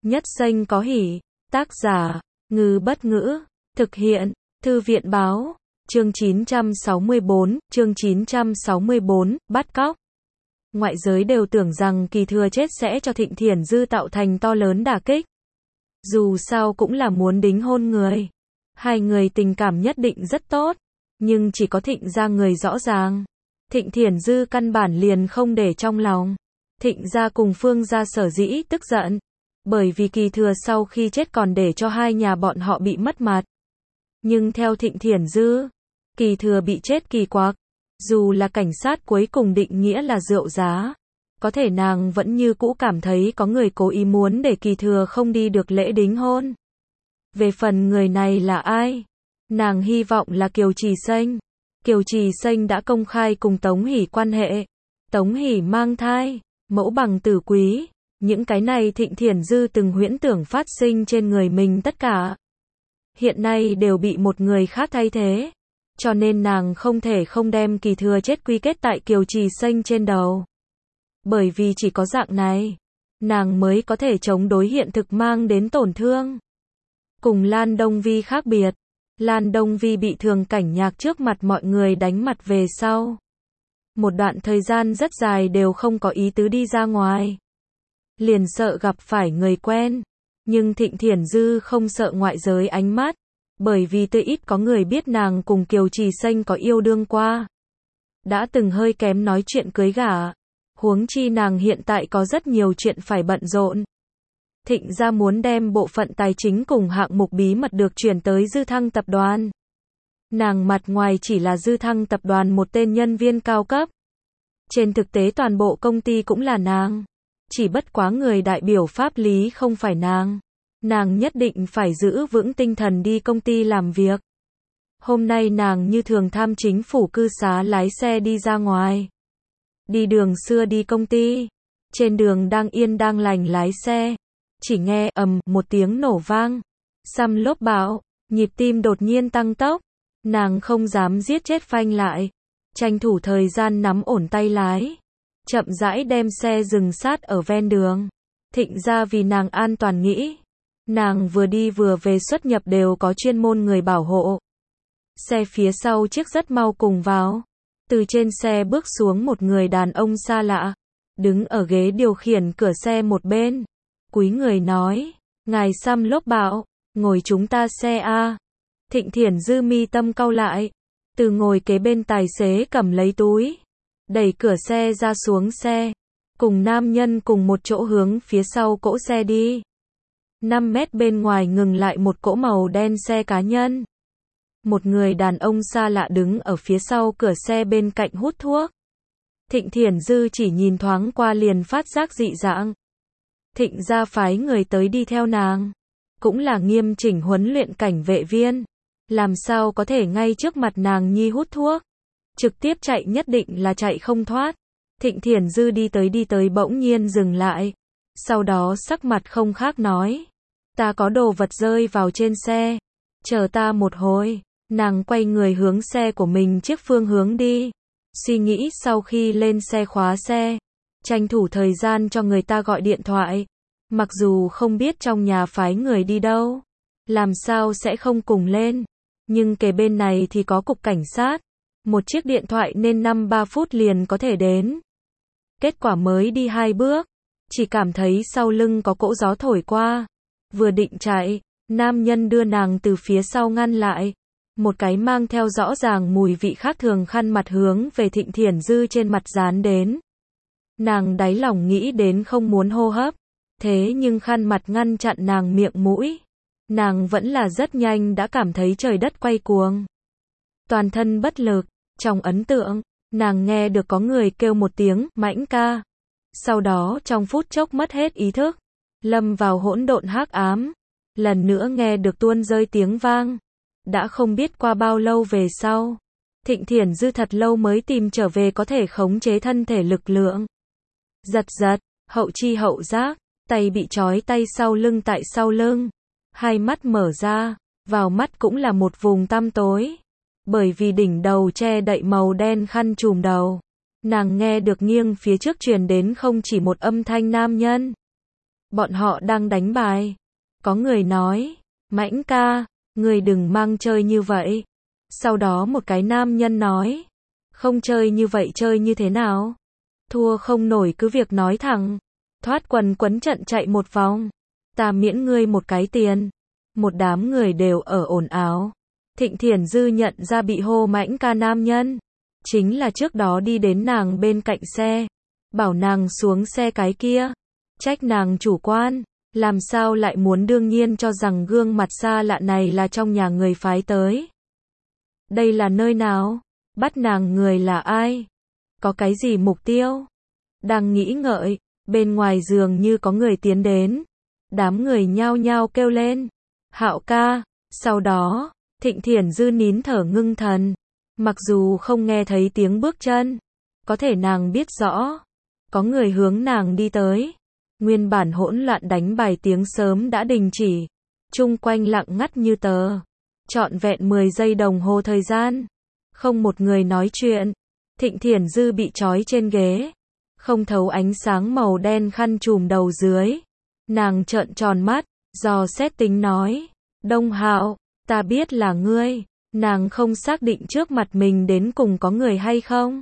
Nhất Xanh có hỉ. Tác giả, Ngư Bất Ngữ. Thực hiện, Thư viện Báo. Chương 964, bắt cóc. Ngoại giới đều tưởng rằng Kỳ Thừa chết sẽ cho Thịnh Thiển Dư tạo thành to lớn đả kích. Dù sao cũng là muốn đính hôn người. Hai người tình cảm nhất định rất tốt. Nhưng chỉ có Thịnh gia người rõ ràng. Thịnh Thiển Dư căn bản liền không để trong lòng. Thịnh gia cùng Phương gia sở dĩ tức giận. Bởi vì Kỳ Thừa sau khi chết còn để cho hai nhà bọn họ bị mất mặt. Nhưng theo Thịnh Thiển Dư, Kỳ Thừa bị chết kỳ quặc. Dù là cảnh sát cuối cùng định nghĩa là rượu giá. Có thể nàng vẫn như cũ cảm thấy có người cố ý muốn để Kỳ Thừa không đi được lễ đính hôn. Về phần người này là ai? Nàng hy vọng là Kiều Trì Xanh. Kiều Trì Xanh đã công khai cùng Tống Hỷ quan hệ. Tống Hỷ mang thai, mẫu bằng tử quý. Những cái này Thịnh Thiển Dư từng huyễn tưởng phát sinh trên người mình tất cả. Hiện nay đều bị một người khác thay thế. Cho nên nàng không thể không đem Kỳ Thừa chết quy kết tại Kiều Trì Xanh trên đầu. Bởi vì chỉ có dạng này, nàng mới có thể chống đối hiện thực mang đến tổn thương. Cùng Lan Đông Vi khác biệt, Lan Đông Vi bị Thường Cảnh Nhạc trước mặt mọi người đánh mặt về sau. Một đoạn thời gian rất dài đều không có ý tứ đi ra ngoài. Liền sợ gặp phải người quen. Nhưng Thịnh Thiển Dư không sợ ngoại giới ánh mắt. Bởi vì tuy ít có người biết nàng cùng Kiều Trì Xanh có yêu đương qua. Đã từng hơi kém nói chuyện cưới gả. Huống chi nàng hiện tại có rất nhiều chuyện phải bận rộn. Thịnh gia muốn đem bộ phận tài chính cùng hạng mục bí mật được chuyển tới Dư Thăng tập đoàn. Nàng mặt ngoài chỉ là Dư Thăng tập đoàn một tên nhân viên cao cấp. Trên thực tế toàn bộ công ty cũng là nàng. Chỉ bất quá người đại biểu pháp lý không phải nàng. Nàng nhất định phải giữ vững tinh thần đi công ty làm việc. Hôm nay nàng như thường tham chính phủ cư xá lái xe đi ra ngoài. Đi đường xưa đi công ty. Trên đường đang yên đang lành lái xe. Chỉ nghe ầm một tiếng nổ vang. Xăm lốp bạo. Nhịp tim đột nhiên tăng tốc. Nàng không dám giết chết phanh lại. Tranh thủ thời gian nắm ổn tay lái. Chậm rãi đem xe dừng sát ở ven đường. Thịnh gia vì nàng an toàn nghĩ. Nàng vừa đi vừa về xuất nhập đều có chuyên môn người bảo hộ. Xe phía sau chiếc rất mau cùng vào. Từ trên xe bước xuống một người đàn ông xa lạ. Đứng ở ghế điều khiển cửa xe một bên. Cúi người nói. Ngài xăm lốp bạo. Ngồi chúng ta xe A. Thịnh Thiển Dư mi tâm cau lại. Từ ngồi kế bên tài xế cầm lấy túi. Đẩy cửa xe ra xuống xe. Cùng nam nhân cùng một chỗ hướng phía sau cỗ xe đi. 5 mét bên ngoài ngừng lại một cỗ màu đen xe cá nhân. Một người đàn ông xa lạ đứng ở phía sau cửa xe bên cạnh hút thuốc. Thịnh Thiển Dư chỉ nhìn thoáng qua liền phát giác dị dạng. Thịnh gia phái người tới đi theo nàng. Cũng là nghiêm chỉnh huấn luyện cảnh vệ viên. Làm sao có thể ngay trước mặt nàng nhi hút thuốc. Trực tiếp chạy nhất định là chạy không thoát. Thịnh Thiển Dư đi tới bỗng nhiên dừng lại. Sau đó sắc mặt không khác nói. Ta có đồ vật rơi vào trên xe. Chờ ta một hồi. Nàng quay người hướng xe của mình trước phương hướng đi. Suy nghĩ sau khi lên xe khóa xe. Tranh thủ thời gian cho người ta gọi điện thoại. Mặc dù không biết trong nhà phái người đi đâu. Làm sao sẽ không cùng lên. Nhưng kề bên này thì có cục cảnh sát. Một chiếc điện thoại nên 5-3 phút liền có thể đến. Kết quả mới đi 2 bước. Chỉ cảm thấy sau lưng có cỗ gió thổi qua. Vừa định chạy, nam nhân đưa nàng từ phía sau ngăn lại. Một cái mang theo rõ ràng mùi vị khác thường khăn mặt hướng về Thịnh Thiển Dư trên mặt dán đến. Nàng đáy lòng nghĩ đến không muốn hô hấp. Thế nhưng khăn mặt ngăn chặn nàng miệng mũi. Nàng vẫn là rất nhanh đã cảm thấy trời đất quay cuồng. Toàn thân bất lực. Trong ấn tượng, nàng nghe được có người kêu một tiếng, Mãnh ca. Sau đó trong phút chốc mất hết ý thức. Lâm vào hỗn độn hắc ám. Lần nữa nghe được tuôn rơi tiếng vang. Đã không biết qua bao lâu về sau. Thịnh Thiển Dư thật lâu mới tìm trở về có thể khống chế thân thể lực lượng. Giật, hậu chi hậu giác. Tay bị trói tay sau lưng tại sau lưng. Hai mắt mở ra. Vào mắt cũng là một vùng tăm tối. Bởi vì đỉnh đầu che đậy màu đen khăn trùm đầu. Nàng nghe được nghiêng phía trước truyền đến không chỉ một âm thanh nam nhân. Bọn họ đang đánh bài. Có người nói, Mãnh ca, ngươi đừng mang chơi như vậy. Sau đó một cái nam nhân nói, không chơi như vậy chơi như thế nào? Thua không nổi cứ việc nói thẳng. Thoát quần quấn trận chạy một vòng. Ta miễn ngươi một cái tiền. Một đám người đều ở ồn ào. Thịnh Thiển Dư nhận ra bị hô Mãnh ca nam nhân. Chính là trước đó đi đến nàng bên cạnh xe. Bảo nàng xuống xe cái kia. Trách nàng chủ quan. Làm sao lại muốn đương nhiên cho rằng gương mặt xa lạ này là trong nhà người phái tới. Đây là nơi nào? Bắt nàng người là ai? Có cái gì mục tiêu? Đang nghĩ ngợi, bên ngoài giường như có người tiến đến. Đám người nhao nhao kêu lên. Hạo ca. Sau đó, Thịnh Thiển Dư nín thở ngưng thần. Mặc dù không nghe thấy tiếng bước chân, có thể nàng biết rõ. Có người hướng nàng đi tới. Nguyên bản hỗn loạn đánh bài tiếng sớm đã đình chỉ. Chung quanh lặng ngắt như tờ. Trọn vẹn 10 giây đồng hồ thời gian. Không một người nói chuyện. Thịnh Thiển Dư bị trói trên ghế. Không thấu ánh sáng màu đen khăn trùm đầu dưới. Nàng trợn tròn mắt, dò xét tính nói. Đông Hạo, ta biết là ngươi. Nàng không xác định trước mặt mình đến cùng có người hay không.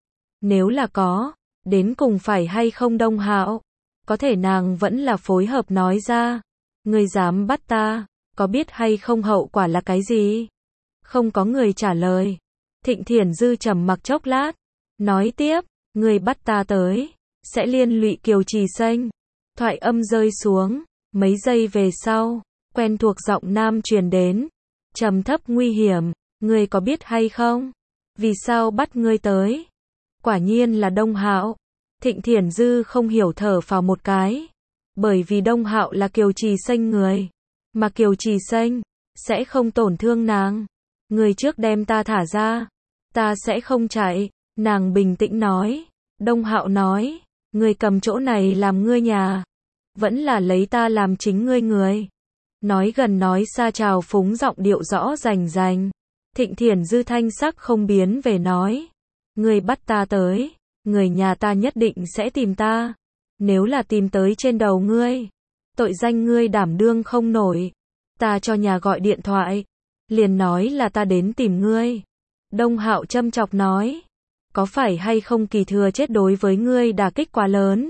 Nếu là có, đến cùng phải hay không Đông Hạo. Có thể nàng vẫn là phối hợp nói ra. Ngươi dám bắt ta, có biết hay không hậu quả là cái gì? Không có người trả lời. Thịnh Thiển Dư trầm mặc chốc lát. Nói tiếp, ngươi bắt ta tới, sẽ liên lụy Kiều Trì Xanh. Thoại âm rơi xuống, mấy giây về sau, quen thuộc giọng nam truyền đến. Trầm thấp nguy hiểm, ngươi có biết hay không? Vì sao bắt ngươi tới? Quả nhiên là Đông Hạo. Thịnh Thiển Dư không hiểu thở phào một cái. Bởi vì Đông Hạo là Kiều Trì Xanh người. Mà Kiều Trì Xanh sẽ không tổn thương nàng. Ngươi trước đem ta thả ra. Ta sẽ không chạy. Nàng bình tĩnh nói. Đông Hạo nói. Ngươi cầm chỗ này làm ngươi nhà. Vẫn là lấy ta làm chính ngươi người. Nói gần nói xa trào phúng giọng điệu rõ rành rành. Thịnh Thiển Dư thanh sắc không biến về nói. Ngươi bắt ta tới. Người nhà ta nhất định sẽ tìm ta. Nếu là tìm tới trên đầu ngươi, tội danh ngươi đảm đương không nổi. Ta cho nhà gọi điện thoại, liền nói là ta đến tìm ngươi. Đông Hạo châm chọc nói. Có phải hay không Kỳ Thừa chết đối với ngươi đả kích quá lớn?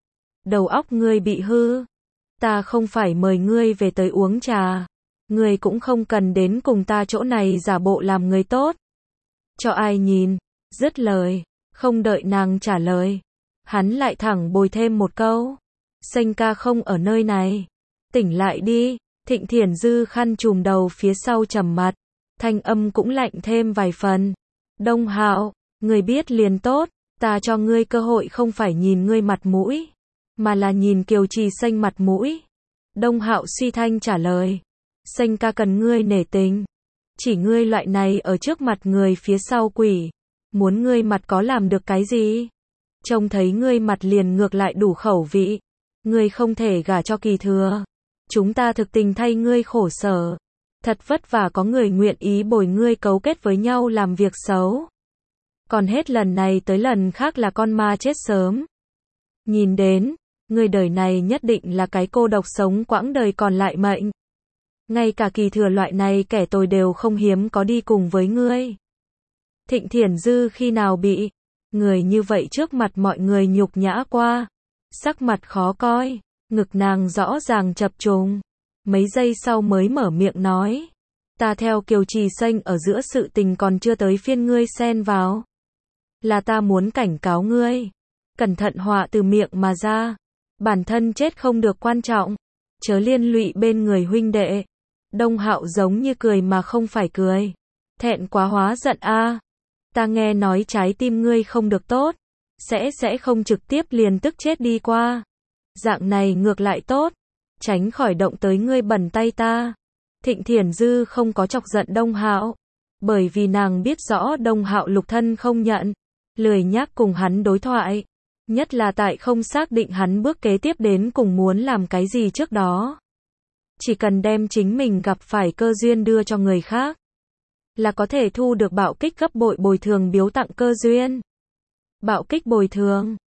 Đầu óc ngươi bị hư. Ta không phải mời ngươi về tới uống trà. Ngươi cũng không cần đến cùng ta chỗ này giả bộ làm người tốt. Cho ai nhìn? Dứt lời. Không đợi nàng trả lời. Hắn lại thẳng bồi thêm một câu. Xanh ca không ở nơi này. Tỉnh lại đi. Thịnh Thiển Dư khăn trùm đầu phía sau trầm mặt. Thanh âm cũng lạnh thêm vài phần. Đông Hạo, người biết liền tốt. Ta cho ngươi cơ hội không phải nhìn ngươi mặt mũi, mà là nhìn Kiều Trì Xanh mặt mũi. Đông Hạo suy thanh trả lời. Xanh ca cần ngươi nể tình. Chỉ ngươi loại này ở trước mặt người phía sau quỷ. Muốn ngươi mặt có làm được cái gì? Trông thấy ngươi mặt liền ngược lại đủ khẩu vị. Ngươi không thể gả cho Kỳ Thừa. Chúng ta thực tình thay ngươi khổ sở. Thật vất vả có người nguyện ý bồi ngươi cấu kết với nhau làm việc xấu. Còn hết lần này tới lần khác là con ma chết sớm. Nhìn đến, ngươi đời này nhất định là cái cô độc sống quãng đời còn lại mệnh. Ngay cả Kỳ Thừa loại này kẻ tồi đều không hiếm có đi cùng với ngươi. Thịnh Thiển Dư khi nào bị người như vậy trước mặt mọi người nhục nhã qua. Sắc mặt khó coi, ngực nàng rõ ràng chập trùng. Mấy giây sau mới mở miệng nói. Ta theo Kiều Trì Xanh ở giữa sự tình còn chưa tới phiên ngươi xen vào. Là ta muốn cảnh cáo ngươi. Cẩn thận họa từ miệng mà ra. Bản thân chết không được quan trọng. Chớ liên lụy bên người huynh đệ. Đông Hạo giống như cười mà không phải cười. Thẹn quá hóa giận a. Ta nghe nói trái tim ngươi không được tốt. Sẽ không trực tiếp liền tức chết đi qua. Dạng này ngược lại tốt. Tránh khỏi động tới ngươi bẩn tay ta. Thịnh Thiển Dư không có chọc giận Đông Hạo. Bởi vì nàng biết rõ Đông Hạo lục thân không nhận. Lười nhác cùng hắn đối thoại. Nhất là tại không xác định hắn bước kế tiếp đến cùng muốn làm cái gì trước đó. Chỉ cần đem chính mình gặp phải cơ duyên đưa cho người khác. Là có thể thu được bạo kích gấp bội bồi thường biếu tặng cơ duyên. Bạo kích bồi thường.